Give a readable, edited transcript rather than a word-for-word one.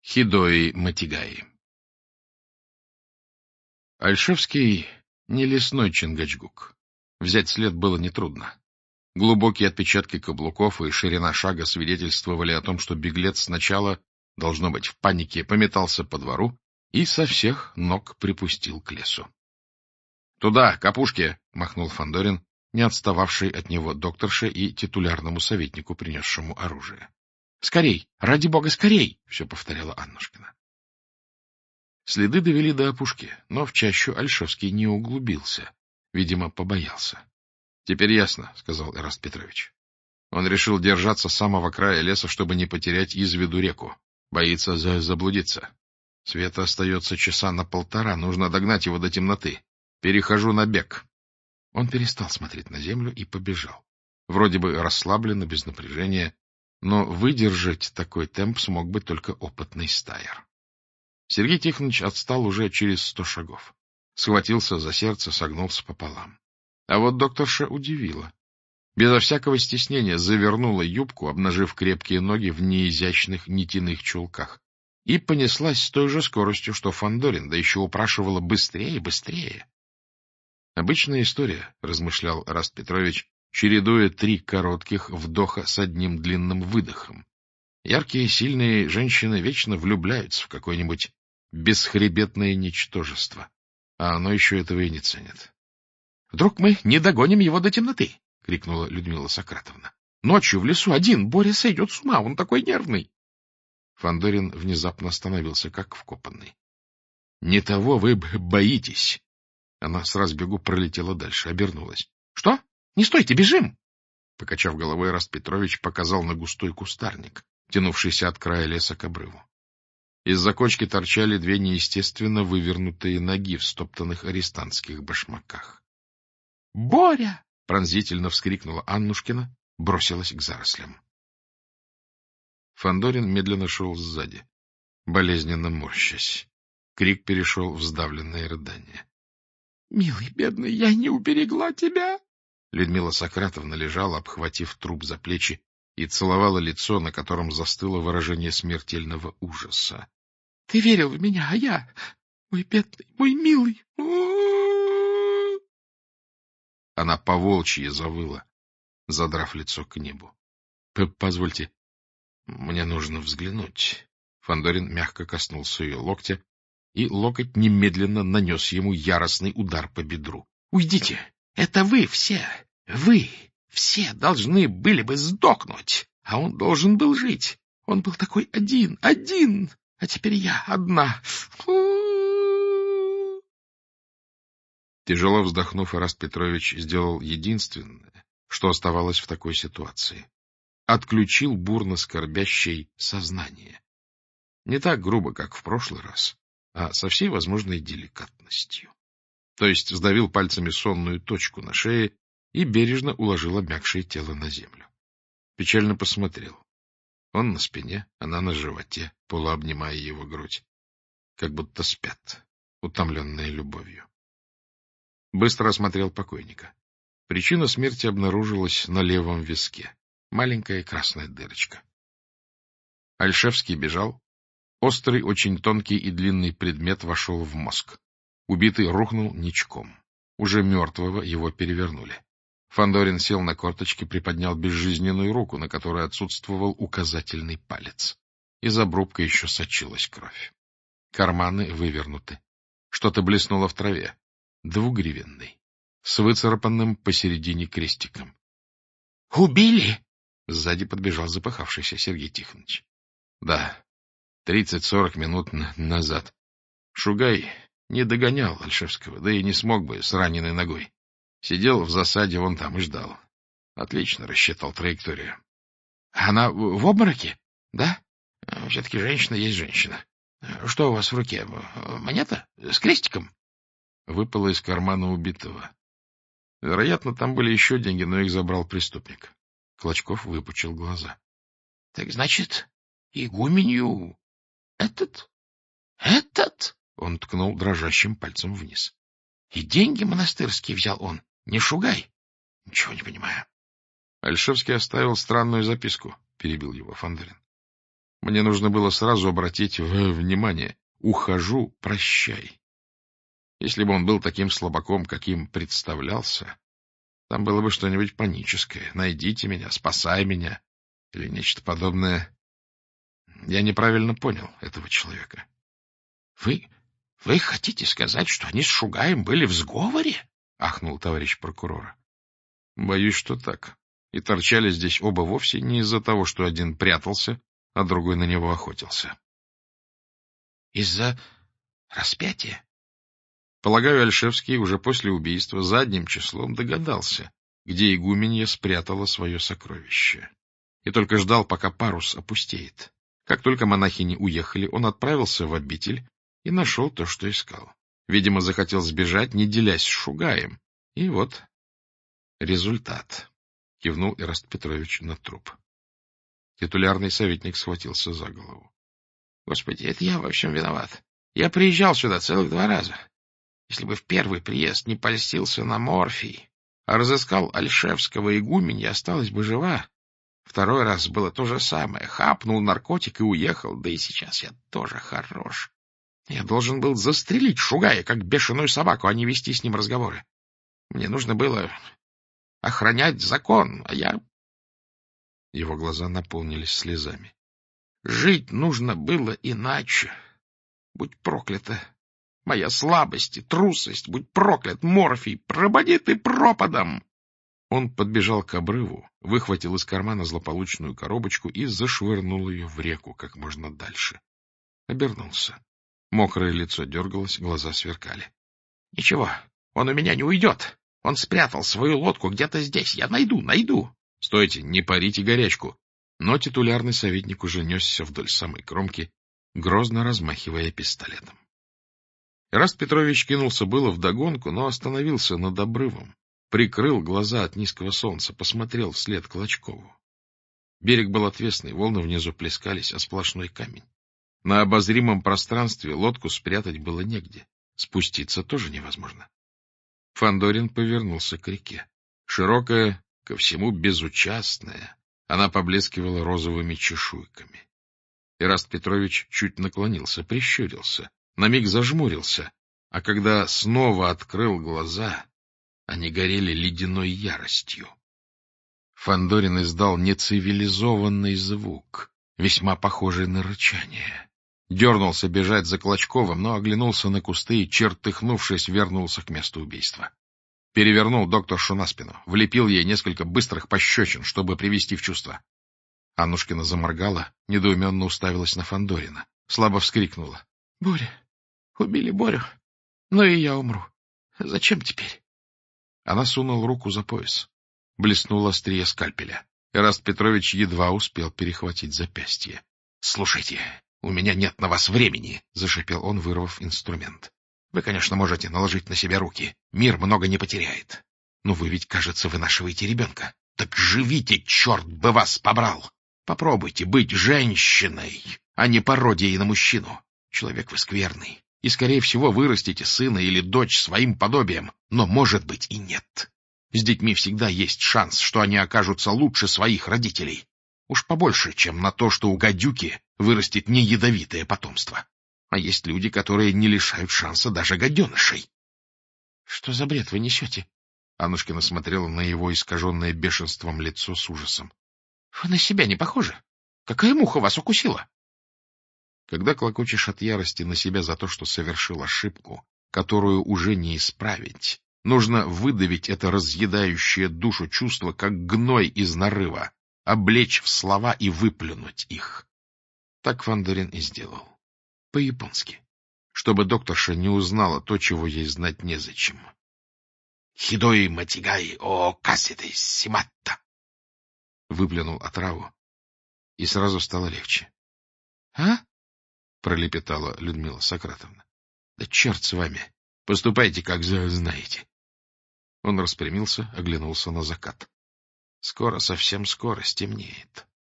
Хидои Матигаи. Альшевский — не лесной Чингачгук. Взять след было нетрудно. Глубокие отпечатки каблуков и ширина шага свидетельствовали о том, что беглец сначала, должно быть, в панике пометался по двору и со всех ног припустил к лесу. — Туда, к опушке! — махнул Фандорин, не отстававший от него докторше и титулярному советнику, принесшему оружие. — Скорей! Ради бога, скорей! — все повторяла Аннушкина. Следы довели до опушки, но в чащу Альшевский не углубился, видимо, побоялся. — Теперь ясно, — сказал Эраст Петрович. Он решил держаться с самого края леса, чтобы не потерять из виду реку. Боится заблудиться. Света остается часа на полтора, нужно догнать его до темноты. Перехожу на бег. Он перестал смотреть на землю и побежал. Вроде бы расслабленно, без напряжения, но выдержать такой темп смог бы только опытный стайер. Сергей Тихонович отстал уже через 100 шагов. Схватился за сердце, согнулся пополам. А вот докторша удивила. Безо всякого стеснения завернула юбку, обнажив крепкие ноги в неизящных нитяных чулках, и понеслась с той же скоростью, что Фандорин, да еще упрашивала быстрее, быстрее. Обычная история, — размышлял Эраст Петрович, чередуя 3 коротких вдоха с одним длинным выдохом. Яркие, сильные женщины вечно влюбляются в какое-нибудь бесхребетное ничтожество, а оно еще этого и не ценит. — Вдруг мы не догоним его до темноты? — крикнула Людмила Сократовна. — Ночью в лесу один, Боря сойдет с ума, он такой нервный. Фандорин внезапно остановился, как вкопанный. — Не того вы боитесь. Она с разбегу пролетела дальше, обернулась. — Что? Не стойте, бежим! Покачав головой, Эраст Петрович показал на густой кустарник, тянувшийся от края леса к обрыву. Из-за кочки торчали 2 неестественно вывернутые ноги в стоптанных арестантских башмаках. «Боря!» — пронзительно вскрикнула Аннушкина, бросилась к зарослям. Фандорин медленно шел сзади, болезненно морщась. Крик перешел в сдавленное рыдание. — Милый, бедный, я не уберегла тебя! Людмила Сократовна лежала, обхватив труп за плечи, и целовала лицо, на котором застыло выражение смертельного ужаса. — Ты верил в меня, а я... Мой бедный, мой милый... Она по-волчьи завыла, задрав лицо к небу. — Позвольте, мне нужно взглянуть. Фандорин мягко коснулся ее локтя, и локоть немедленно нанес ему яростный удар по бедру. — Уйдите! Это вы все должны были бы сдохнуть, а он должен был жить. Он был такой один, а теперь я одна. Тяжело вздохнув, Эраст Петрович сделал единственное, что оставалось в такой ситуации. Отключил бурно скорбящее сознание. Не так грубо, как в прошлый раз, а со всей возможной деликатностью. То есть сдавил пальцами сонную точку на шее и бережно уложил обмякшее тело на землю. Печально посмотрел. Он на спине, она на животе, полуобнимая его грудь. Как будто спят, утомленные любовью. Быстро осмотрел покойника. Причина смерти обнаружилась на левом виске. Маленькая красная дырочка. Альшевский бежал. Острый, очень тонкий и длинный предмет вошел в мозг. Убитый рухнул ничком. Уже мертвого его перевернули. Фандорин сел на корточки, приподнял безжизненную руку, на которой отсутствовал указательный палец. Из обрубка еще сочилась кровь. Карманы вывернуты. Что-то блеснуло в траве. 2-гривенный, с выцарапанным посередине крестиком. — Убили? — сзади подбежал запыхавшийся Сергей Тихонович. — Да, 30-40 минут назад. Шугай не догонял Альшевского, да и не смог бы с раненой ногой. Сидел в засаде вон там и ждал. Отлично рассчитал траекторию. — Она в обмороке? Да? Все-таки женщина есть женщина. Что у вас в руке? Монета? С крестиком? Выпало из кармана убитого. Вероятно, там были еще деньги, но их забрал преступник. Клочков выпучил глаза. — Так значит, игуменью этот? Он ткнул дрожащим пальцем вниз. — И деньги монастырские взял он, не Шугай? Ничего не понимаю. Альшевский оставил странную записку, — перебил его Фандорин. Мне нужно было сразу обратить внимание. Ухожу, прощай. Если бы он был таким слабаком, каким представлялся, там было бы что-нибудь паническое. Найдите меня, спасай меня. Или нечто подобное. Я неправильно понял этого человека. — Вы хотите сказать, что они с Шугаем были в сговоре? — ахнул товарищ прокурора. — Боюсь, что так. И торчали здесь оба вовсе не из-за того, что один прятался, а другой на него охотился. — Из-за распятия? Полагаю, Ольшевский уже после убийства задним числом догадался, где игуменья спрятала свое сокровище, и только ждал, пока парус опустеет. Как только монахини уехали, он отправился в обитель и нашел то, что искал. Видимо, захотел сбежать, не делясь с Шугаем. И вот результат. Кивнул Эраст Петрович на труп. Титулярный советник схватился за голову. — Господи, это я во всем виноват. Я приезжал сюда целых 2 раза. Если бы в первый приезд не польстился на морфий, а разыскал Ольшевского игуменья, осталась бы жива. Второй раз было то же самое. Хапнул наркотик и уехал. Да и сейчас я тоже хорош. Я должен был застрелить Шугая, как бешеную собаку, а не вести с ним разговоры. Мне нужно было охранять закон, а я... Его глаза наполнились слезами. Жить нужно было иначе. Будь проклята моя слабость и трусость, будь проклят морфий, пропади ты пропадом! Он подбежал к обрыву, выхватил из кармана злополучную коробочку и зашвырнул ее в реку как можно дальше. Обернулся. Мокрое лицо дергалось, глаза сверкали. — Ничего, он у меня не уйдет. Он спрятал свою лодку где-то здесь. Я найду. — Стойте, не парите горячку. Но титулярный советник уже несся вдоль самой кромки, грозно размахивая пистолетом. Эраст Петрович кинулся было вдогонку, но остановился над обрывом, прикрыл глаза от низкого солнца, посмотрел вслед Клочкову. Берег был отвесный, волны внизу плескались, а сплошной камень. На обозримом пространстве лодку спрятать было негде, спуститься тоже невозможно. Фандорин повернулся к реке. Широкая, ко всему безучастная, она поблескивала розовыми чешуйками. Эраст Петрович чуть наклонился, прищурился, на миг зажмурился, а когда снова открыл глаза, они горели ледяной яростью. Фандорин издал нецивилизованный звук, весьма похожий на рычание. Дернулся бежать за Клочковым, но оглянулся на кусты и, чертыхнувшись, вернулся к месту убийства. Перевернул докторшу на спину, влепил ей несколько быстрых пощечин, чтобы привести в чувство. Аннушкина заморгала, недоуменно уставилась на Фандорина, слабо вскрикнула. — Боря! Убили Борю! Ну и я умру. Зачем теперь? Она сунула руку за пояс. Блеснуло острие скальпеля. Эраст Петрович едва успел перехватить запястье. — Слушайте, у меня нет на вас времени! — зашипел он, вырвав инструмент. — Вы, конечно, можете наложить на себя руки. Мир много не потеряет. Но вы ведь, кажется, вынашиваете ребенка. Так живите, черт бы вас побрал! Попробуйте быть женщиной, а не пародией на мужчину. Человек вы скверный, и, скорее всего, вырастите сына или дочь своим подобием, но, может быть, и нет. С детьми всегда есть шанс, что они окажутся лучше своих родителей. Уж побольше, чем на то, что у гадюки вырастет неядовитое потомство. А есть люди, которые не лишают шанса даже гаденышей. — Что за бред вы несете? Аннушкина смотрела на его искаженное бешенством лицо с ужасом. — Вы на себя не похожи. Какая муха вас укусила? Когда клокочешь от ярости на себя за то, что совершил ошибку, которую уже не исправить, нужно выдавить это разъедающее душу чувство, как гной из нарыва, облечь в слова и выплюнуть их. Так Фандорин и сделал. По-японски. Чтобы докторша не узнала то, чего ей знать незачем. «Хидой матигай о касеты симатта!» Выплюнул отраву, и сразу стало легче. — А? — пролепетала Людмила Сократовна. — Да черт с вами! Поступайте, как знаете. Он распрямился, оглянулся на закат. Скоро, совсем скоро стемнеет.